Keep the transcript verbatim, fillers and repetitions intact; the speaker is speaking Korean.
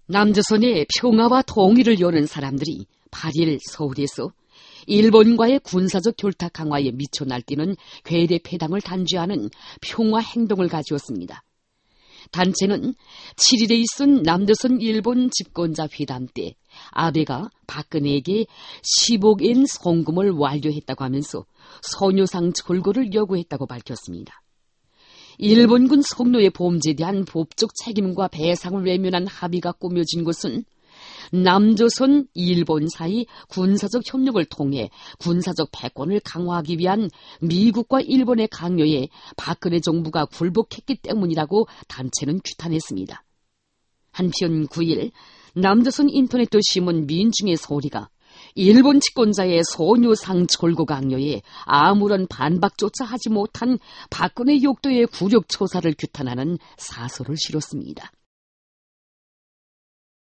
남조선의 평화와 통일을 여는 사람들이 팔 일 서울에서 일본과의 군사적 결탁 강화에 미쳐 날뛰는 괴뢰 패당을 단죄하는 평화 행동을 가지었습니다. 단체는 칠 일에 있은 남조선 일본 집권자 회담 때 아베가 박근혜에게 십억 엔 송금을 완료했다고 하면서 소녀상 철거를 요구했다고 밝혔습니다. 일본군 성노예 범죄에 대한 법적 책임과 배상을 외면한 합의가 꾸며진 것은 남조선, 일본 사이 군사적 협력을 통해 군사적 패권을 강화하기 위한 미국과 일본의 강요에 박근혜 정부가 굴복했기 때문이라고 단체는 규탄했습니다. 한편 구 일 남조선 인터넷도 신문 민중의 소리가 일본 집권자의 소녀상 철거 강요에 아무런 반박조차 하지 못한 박근혜 욕도의 굴욕 처사를 규탄하는 사설을 실었습니다.